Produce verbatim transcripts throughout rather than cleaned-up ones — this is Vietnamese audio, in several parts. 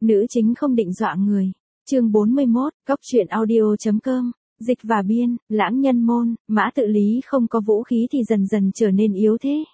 Nữ chính không định dọa người. Chương bốn mươi mốt, Cóc truyện audio.com, dịch và biên, lãng nhân môn, Mã Tự Lý không có vũ khí thì dần dần trở nên yếu thế.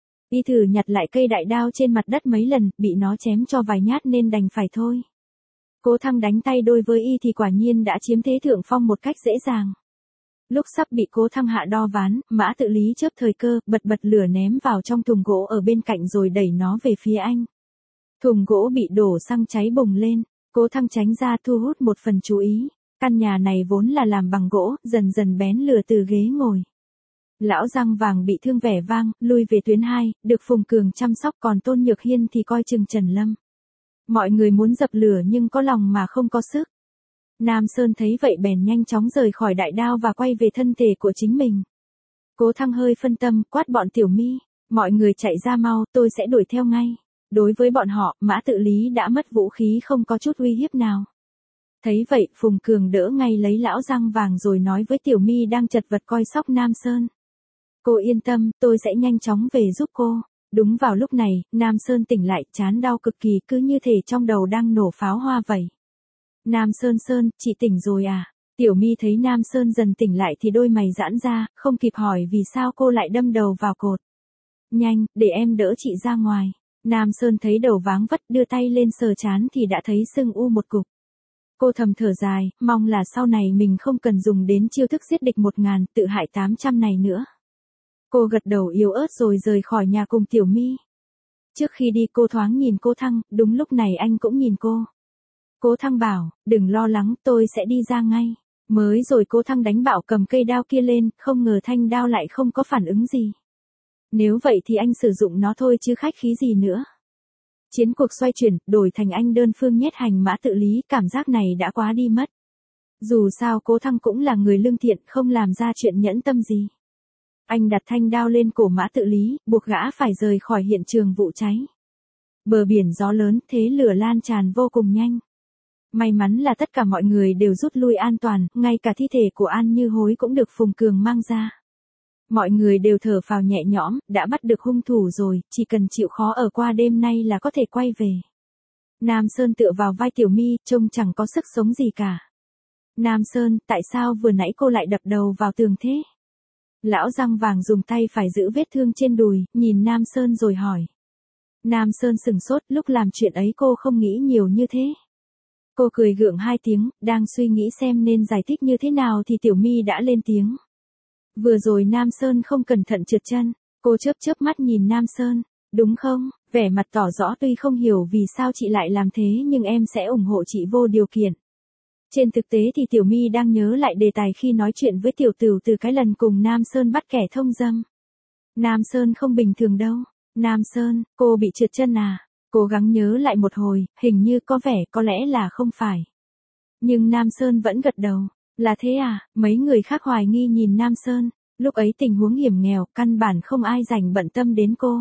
Y thử nhặt lại cây đại đao trên mặt đất mấy lần, bị nó chém cho vài nhát nên đành phải thôi. Cố Thăng đánh tay đôi với y thì quả nhiên đã chiếm thế thượng phong một cách dễ dàng. Lúc sắp bị Cố Thăng hạ đo ván, Mã Tự Lý chớp thời cơ, bật bật lửa ném vào trong thùng gỗ ở bên cạnh rồi đẩy nó về phía anh. Thùng gỗ bị đổ xăng cháy bùng lên, Cố Thăng tránh ra thu hút một phần chú ý. Căn nhà này vốn là làm bằng gỗ, dần dần bén lửa từ ghế ngồi. Lão Răng Vàng bị thương vẻ vang, lui về tuyến hai, được Phùng Cường chăm sóc, còn Tôn Nhược Hiên thì coi chừng Trần Lâm. Mọi người muốn dập lửa nhưng có lòng mà không có sức. Nam Sơn thấy vậy bèn nhanh chóng rời khỏi đại đao và quay về thân thể của chính mình. Cố Thăng hơi phân tâm, quát bọn Tiểu My, mọi người chạy ra mau, tôi sẽ đuổi theo ngay. Đối với bọn họ, Mã Tự Lý đã mất vũ khí không có chút uy hiếp nào. Thấy vậy, Phùng Cường đỡ ngay lấy Lão Răng Vàng rồi nói với Tiểu My đang chật vật coi sóc Nam Sơn. Cô yên tâm, tôi sẽ nhanh chóng về giúp cô. Đúng vào lúc này, Nam Sơn tỉnh lại, chán đau cực kỳ, cứ như thể trong đầu đang nổ pháo hoa vậy. Nam Sơn Sơn, chị tỉnh rồi à? Tiểu My thấy Nam Sơn dần tỉnh lại thì đôi mày giãn ra, không kịp hỏi vì sao cô lại đâm đầu vào cột. Nhanh, để em đỡ chị ra ngoài. Nam Sơn thấy đầu váng vất, đưa tay lên sờ trán thì đã thấy sưng u một cục. Cô thầm thở dài, mong là sau này mình không cần dùng đến chiêu thức giết địch một ngàn, tự hại tám trăm này nữa. Cô gật đầu yếu ớt rồi rời khỏi nhà cùng Tiểu My. Trước khi đi cô thoáng nhìn Cố Thăng, đúng lúc này anh cũng nhìn cô. Cố Thăng bảo, đừng lo lắng, tôi sẽ đi ra ngay. Mới rồi Cố Thăng đánh bạo cầm cây đao kia lên, không ngờ thanh đao lại không có phản ứng gì. Nếu vậy thì anh sử dụng nó thôi chứ khách khí gì nữa. Chiến cuộc xoay chuyển, đổi thành anh đơn phương nhét hành Mã Tự Lý, cảm giác này đã quá đi mất. Dù sao Cố Thăng cũng là người lương thiện, không làm ra chuyện nhẫn tâm gì. Anh đặt thanh đao lên cổ Mã Tự Lý, buộc gã phải rời khỏi hiện trường vụ cháy. Bờ biển gió lớn, thế lửa lan tràn vô cùng nhanh. May mắn là tất cả mọi người đều rút lui an toàn, ngay cả thi thể của An Như Hối cũng được Phùng Cường mang ra. Mọi người đều thở phào nhẹ nhõm, đã bắt được hung thủ rồi, chỉ cần chịu khó ở qua đêm nay là có thể quay về. Nam Sơn tựa vào vai Tiểu My, trông chẳng có sức sống gì cả. Nam Sơn, tại sao vừa nãy cô lại đập đầu vào tường thế? Lão Răng Vàng dùng tay phải giữ vết thương trên đùi, nhìn Nam Sơn rồi hỏi. Nam Sơn sừng sốt, lúc làm chuyện ấy cô không nghĩ nhiều như thế. Cô cười gượng hai tiếng, đang suy nghĩ xem nên giải thích như thế nào thì Tiểu My đã lên tiếng. Vừa rồi Nam Sơn không cẩn thận trượt chân, cô chớp chớp mắt nhìn Nam Sơn, đúng không? Vẻ mặt tỏ rõ tuy không hiểu vì sao chị lại làm thế nhưng em sẽ ủng hộ chị vô điều kiện. Trên thực tế thì Tiểu My đang nhớ lại đề tài khi nói chuyện với Tiểu Tửu từ cái lần cùng Nam Sơn bắt kẻ thông dâm. Nam Sơn không bình thường đâu. Nam Sơn, cô bị trượt chân à? Cố gắng nhớ lại một hồi, hình như có vẻ có lẽ là không phải. Nhưng Nam Sơn vẫn gật đầu. Là thế à? Mấy người khác hoài nghi nhìn Nam Sơn. Lúc ấy tình huống hiểm nghèo, căn bản không ai rảnh bận tâm đến cô.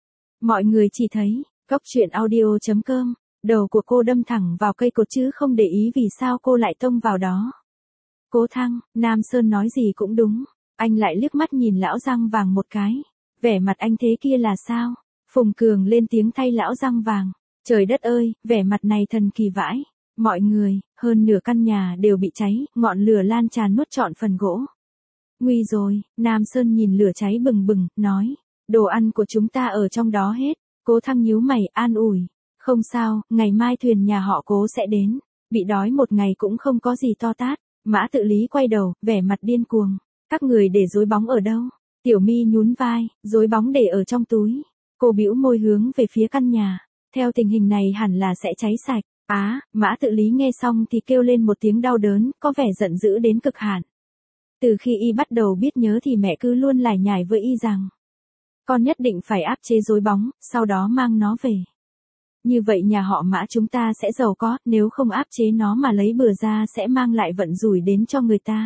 Mọi người chỉ thấy, Cóc truyện audio.com, đầu của cô đâm thẳng vào cây cột chứ không để ý vì sao cô lại tông vào đó. Cố Thăng, Nam Sơn nói gì cũng đúng. Anh lại liếc mắt nhìn Lão Răng Vàng một cái. Vẻ mặt anh thế kia là sao? Phùng Cường lên tiếng thay Lão Răng Vàng. Trời đất ơi, vẻ mặt này thần kỳ vãi. Mọi người, hơn nửa căn nhà đều bị cháy, ngọn lửa lan tràn nuốt trọn phần gỗ. Nguy rồi, Nam Sơn nhìn lửa cháy bừng bừng, nói. Đồ ăn của chúng ta ở trong đó hết. Cố Thăng nhíu mày, an ủi. Không sao, ngày mai thuyền nhà họ Cố sẽ đến. Bị đói một ngày cũng không có gì to tát. Mã Tự Lý quay đầu, vẻ mặt điên cuồng. Các người để rối bóng ở đâu? Tiểu My nhún vai, rối bóng để ở trong túi. Cô bĩu môi hướng về phía căn nhà. Theo tình hình này hẳn là sẽ cháy sạch. Á, à, Mã Tự Lý nghe xong thì kêu lên một tiếng đau đớn, có vẻ giận dữ đến cực hạn. Từ khi y bắt đầu biết nhớ thì mẹ cứ luôn lải nhải với y rằng. Con nhất định phải áp chế rối bóng, sau đó mang nó về. Như vậy nhà họ Mã chúng ta sẽ giàu có, nếu không áp chế nó mà lấy bừa ra sẽ mang lại vận rủi đến cho người ta.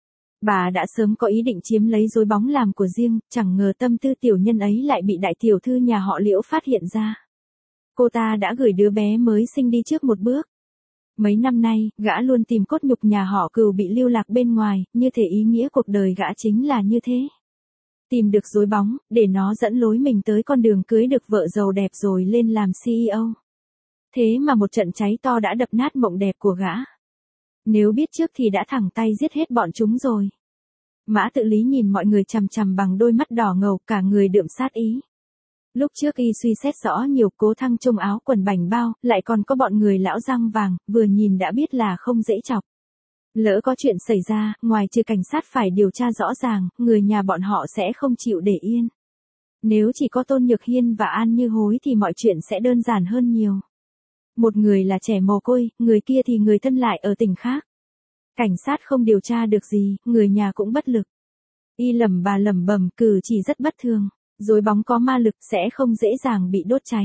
Bà đã sớm có ý định chiếm lấy rối bóng làm của riêng, chẳng ngờ tâm tư tiểu nhân ấy lại bị đại tiểu thư nhà họ Liễu phát hiện ra. Cô ta đã gửi đứa bé mới sinh đi trước một bước. Mấy năm nay, gã luôn tìm cốt nhục nhà họ Cừu bị lưu lạc bên ngoài, như thể ý nghĩa cuộc đời gã chính là như thế. Tìm được rối bóng, để nó dẫn lối mình tới con đường cưới được vợ giàu đẹp rồi lên làm xê e ô. Thế mà một trận cháy to đã đập nát mộng đẹp của gã. Nếu biết trước thì đã thẳng tay giết hết bọn chúng rồi. Mã Tự Lý nhìn mọi người chằm chằm bằng đôi mắt đỏ ngầu, cả người đượm sát ý. Lúc trước y suy xét rõ nhiều, Cố Thăng trông áo quần bảnh bao, lại còn có bọn người lão răng vàng, vừa nhìn đã biết là không dễ chọc. Lỡ có chuyện xảy ra, ngoài trừ cảnh sát phải điều tra rõ ràng, người nhà bọn họ sẽ không chịu để yên. Nếu chỉ có Tôn Nhược Hiên và An Như Hối thì mọi chuyện sẽ đơn giản hơn nhiều. Một người là trẻ mồ côi, người kia thì người thân lại ở tỉnh khác. Cảnh sát không điều tra được gì, người nhà cũng bất lực. Y lẩm bà lẩm bẩm, cử chỉ rất bất thường, dối bóng có ma lực sẽ không dễ dàng bị đốt cháy.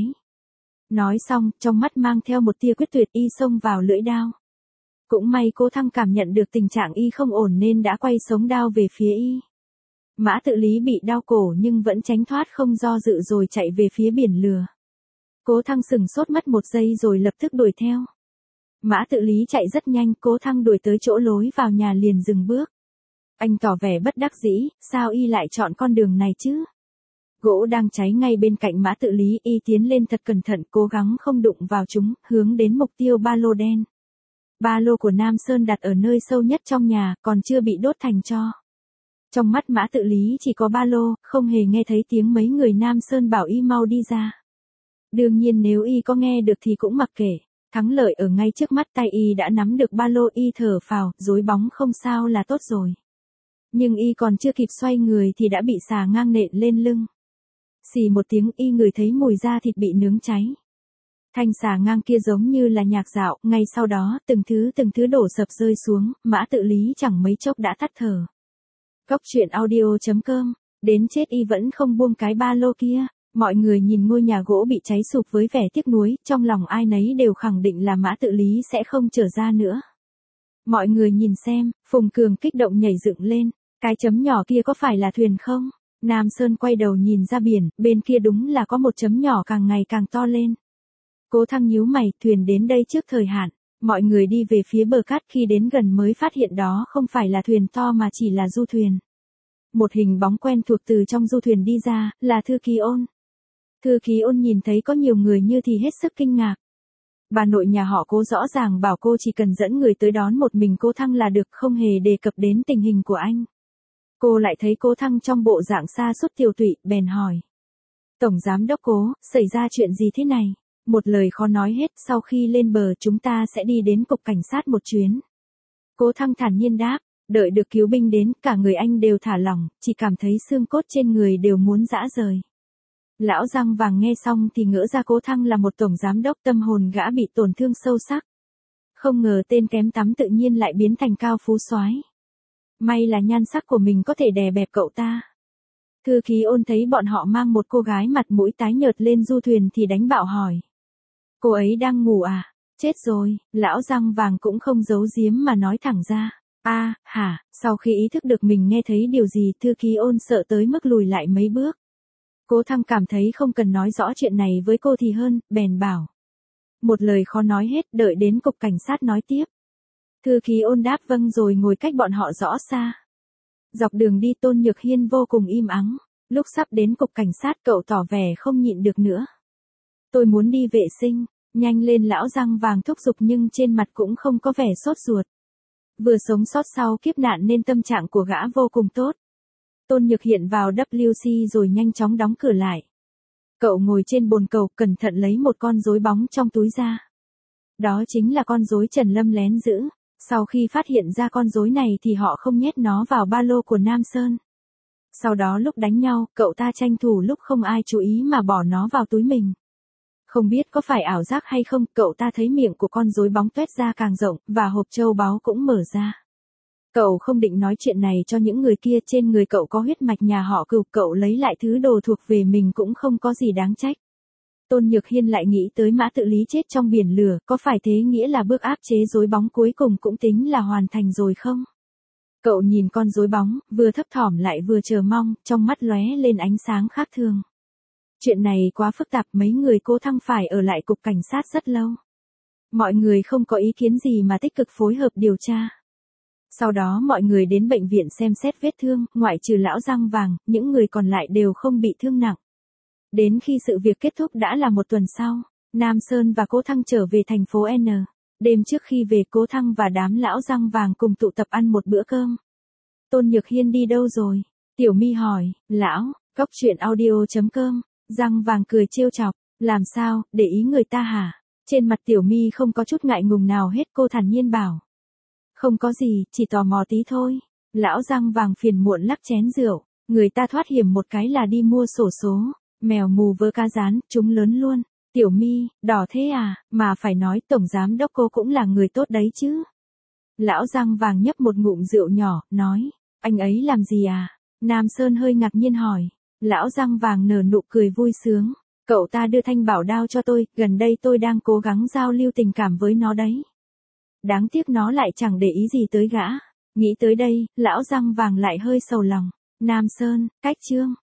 Nói xong, trong mắt mang theo một tia quyết tuyệt, y xông vào lưỡi đao. Cũng may Cố Thăng cảm nhận được tình trạng y không ổn nên đã quay sống đao về phía y. Mã Tự Lý bị đao cổ nhưng vẫn tránh thoát không do dự rồi chạy về phía biển lửa. Cố Thăng sừng sốt mất một giây rồi lập tức đuổi theo. Mã Tự Lý chạy rất nhanh, Cố Thăng đuổi tới chỗ lối vào nhà liền dừng bước. Anh tỏ vẻ bất đắc dĩ, sao y lại chọn con đường này chứ? Gỗ đang cháy ngay bên cạnh Mã Tự Lý, y tiến lên thật cẩn thận, cố gắng không đụng vào chúng, hướng đến mục tiêu ba lô đen. Ba lô của Nam Sơn đặt ở nơi sâu nhất trong nhà, còn chưa bị đốt thành tro. Trong mắt Mã Tự Lý chỉ có ba lô, không hề nghe thấy tiếng mấy người Nam Sơn bảo y mau đi ra. Đương nhiên nếu y có nghe được thì cũng mặc kệ, thắng lợi ở ngay trước mắt, tay y đã nắm được ba lô, y thở phào, rối bóng không sao là tốt rồi. Nhưng y còn chưa kịp xoay người thì đã bị xà ngang nện lên lưng. Xì một tiếng, y ngửi thấy mùi da thịt bị nướng cháy. Thanh xà ngang kia giống như là nhạc dạo, ngay sau đó, từng thứ từng thứ đổ sập rơi xuống, Mã Tự Lý chẳng mấy chốc đã tắt thở. Cốc truyện audio chấm com, đến chết y vẫn không buông cái ba lô kia. Mọi người nhìn ngôi nhà gỗ bị cháy sụp với vẻ tiếc nuối, trong lòng ai nấy đều khẳng định là Mã Tự Lý sẽ không trở ra nữa. Mọi người nhìn xem, Phùng Cường kích động nhảy dựng lên, cái chấm nhỏ kia có phải là thuyền không? Nam Sơn quay đầu nhìn ra biển, bên kia đúng là có một chấm nhỏ càng ngày càng to lên. Cố Thăng nhíu mày, thuyền đến đây trước thời hạn. Mọi người đi về phía bờ cát, khi đến gần mới phát hiện đó không phải là thuyền to mà chỉ là du thuyền. Một hình bóng quen thuộc từ trong du thuyền đi ra, là Thư Ký Ôn. Thư Ký Ôn nhìn thấy có nhiều người như thì hết sức kinh ngạc. Bà nội nhà họ Cố rõ ràng bảo cô chỉ cần dẫn người tới đón một mình Cố Thăng là được, không hề đề cập đến tình hình của anh. Cô lại thấy Cố Thăng trong bộ dạng sa sút tiều tụy, bèn hỏi. Tổng giám đốc Cố, xảy ra chuyện gì thế này? Một lời khó nói hết, sau khi lên bờ chúng ta sẽ đi đến cục cảnh sát một chuyến. Cố Thăng thản nhiên đáp, đợi được cứu binh đến, cả người anh đều thả lỏng, chỉ cảm thấy xương cốt trên người đều muốn giã rời. Lão răng vàng nghe xong thì ngỡ ra Cố Thăng là một tổng giám đốc, tâm hồn gã bị tổn thương sâu sắc. Không ngờ tên kém tắm tự nhiên lại biến thành cao phú soái. May là nhan sắc của mình có thể đè bẹp cậu ta. Thư Ký Ôn thấy bọn họ mang một cô gái mặt mũi tái nhợt lên du thuyền thì đánh bạo hỏi. Cô ấy đang ngủ à? Chết rồi, lão răng vàng cũng không giấu giếm mà nói thẳng ra. A, à, hả, sau khi ý thức được mình nghe thấy điều gì, Thư Ký Ôn sợ tới mức lùi lại mấy bước. Cố Thăng cảm thấy không cần nói rõ chuyện này với cô thì hơn, bèn bảo. Một lời khó nói hết, đợi đến cục cảnh sát nói tiếp. Thư Ký Ôn đáp vâng rồi ngồi cách bọn họ rõ xa. Dọc đường đi Tôn Nhược Hiên vô cùng im ắng, lúc sắp đến cục cảnh sát cậu tỏ vẻ không nhịn được nữa. Tôi muốn đi vệ sinh, nhanh lên, lão răng vàng thúc giục nhưng trên mặt cũng không có vẻ sốt ruột. Vừa sống sót sau kiếp nạn nên tâm trạng của gã vô cùng tốt. Tôn Nhược hiện vào vê kép xê rồi nhanh chóng đóng cửa lại. Cậu ngồi trên bồn cầu cẩn thận lấy một con rối bóng trong túi ra. Đó chính là con rối Trần Lâm lén giữ. Sau khi phát hiện ra con rối này thì họ không nhét nó vào ba lô của Nam Sơn. Sau đó lúc đánh nhau, cậu ta tranh thủ lúc không ai chú ý mà bỏ nó vào túi mình. Không biết có phải ảo giác hay không, cậu ta thấy miệng của con rối bóng tuét ra càng rộng, và hộp châu báu cũng mở ra. Cậu không định nói chuyện này cho những người kia, trên người cậu có huyết mạch nhà họ Cửu, cậu lấy lại thứ đồ thuộc về mình cũng không có gì đáng trách. Tôn Nhược Hiên lại nghĩ tới Mã Tự Lý chết trong biển lửa, có phải thế nghĩa là bước áp chế rối bóng cuối cùng cũng tính là hoàn thành rồi không? Cậu nhìn con rối bóng, vừa thấp thỏm lại vừa chờ mong, trong mắt lóe lên ánh sáng khác thường. Chuyện này quá phức tạp, mấy người Cố Thăng phải ở lại cục cảnh sát rất lâu. Mọi người không có ý kiến gì mà tích cực phối hợp điều tra. Sau đó mọi người đến bệnh viện xem xét vết thương, ngoại trừ lão răng vàng, những người còn lại đều không bị thương nặng. Đến khi sự việc kết thúc đã là một tuần sau. Nam Sơn và Cố Thăng trở về thành phố N. Đêm trước khi về, Cố Thăng và đám lão răng vàng cùng tụ tập ăn một bữa cơm. Tôn Nhược Hiên đi đâu rồi? Tiểu My hỏi. Lão, cóc truyện audio chấm com. Răng vàng cười trêu chọc. Làm sao, để ý người ta hả? Trên mặt Tiểu My không có chút ngại ngùng nào hết, cô thản nhiên bảo. Không có gì, chỉ tò mò tí thôi. Lão răng vàng phiền muộn lắc chén rượu. Người ta thoát hiểm một cái là đi mua xổ số. Mèo mù vớ cá rán, chúng lớn luôn. Tiểu My, đỏ thế à, mà phải nói tổng giám đốc cô cũng là người tốt đấy chứ. Lão răng vàng nhấp một ngụm rượu nhỏ, nói. Anh ấy làm gì à? Nam Sơn hơi ngạc nhiên hỏi. Lão răng vàng nở nụ cười vui sướng. Cậu ta đưa thanh bảo đao cho tôi, gần đây tôi đang cố gắng giao lưu tình cảm với nó đấy. Đáng tiếc nó lại chẳng để ý gì tới gã. Nghĩ tới đây, lão răng vàng lại hơi sầu lòng. Nam Sơn, cách chương.